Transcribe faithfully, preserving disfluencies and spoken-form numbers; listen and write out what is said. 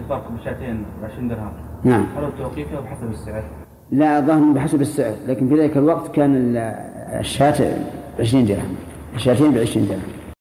الفرق بشاتين بعشرين درهم؟ نعم. هل التوقيف أو بحسب السعر؟ لا ظهر بحسب السعر، لكن في ذلك الوقت كان الشاة بعشرين درهم، الشاتين بعشرين درهم.